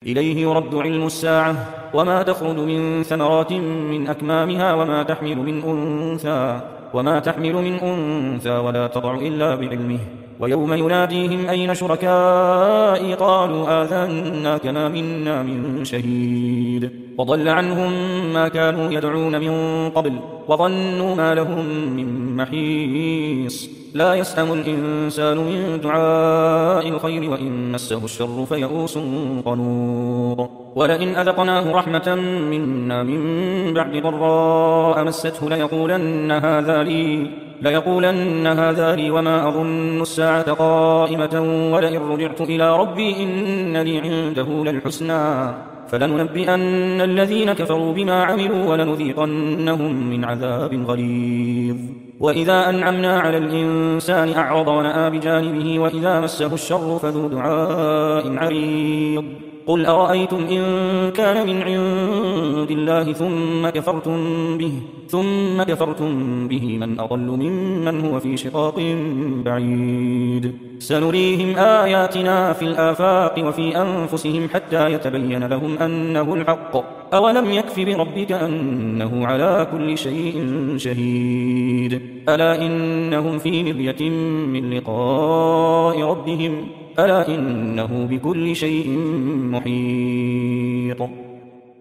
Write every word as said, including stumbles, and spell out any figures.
إليه يرد علم الساعة وما تخرج من ثمرات من أكمامها وما تحمل من أنثى وما تحمل من أنثى ولا تضع إلا بعلمه ويوم يناديهم أين شركائي قالوا آذناك ما منا من شهيد وضل عنهم ما كانوا يدعون من قبل وظنوا ما لهم من محيص لا يسأم الإنسان من دعاء الخير وإن مسه الشر فيئوس قنوط ولئن أذقناه رحمة منا من بعد ضراء مسته ليقولن هذا لي ليقولن هذا لي وما أظن الساعة قائمة ولئن رجعت إلى ربي إن لي عنده للحسنى فلننبئن الذين كفروا بما عملوا ولنذيقنهم من عذاب غليظ وإذا أنعمنا على الإنسان أعرض ونأى بجانبه وإذا مسه الشر فذو دعاء عريض قل أرأيتم إن كان من عند الله ثم كفرتم به ثم كفرتم به من أضل ممن هو في شقاق بعيد سنريهم آياتنا في الآفاق وفي أنفسهم حتى يتبين لهم أنه الحق أولم يكف بربك أنه على كل شيء شهيد ألا إنهم في مرية من لقاء ربهم ألا إنه بكل شيء محيط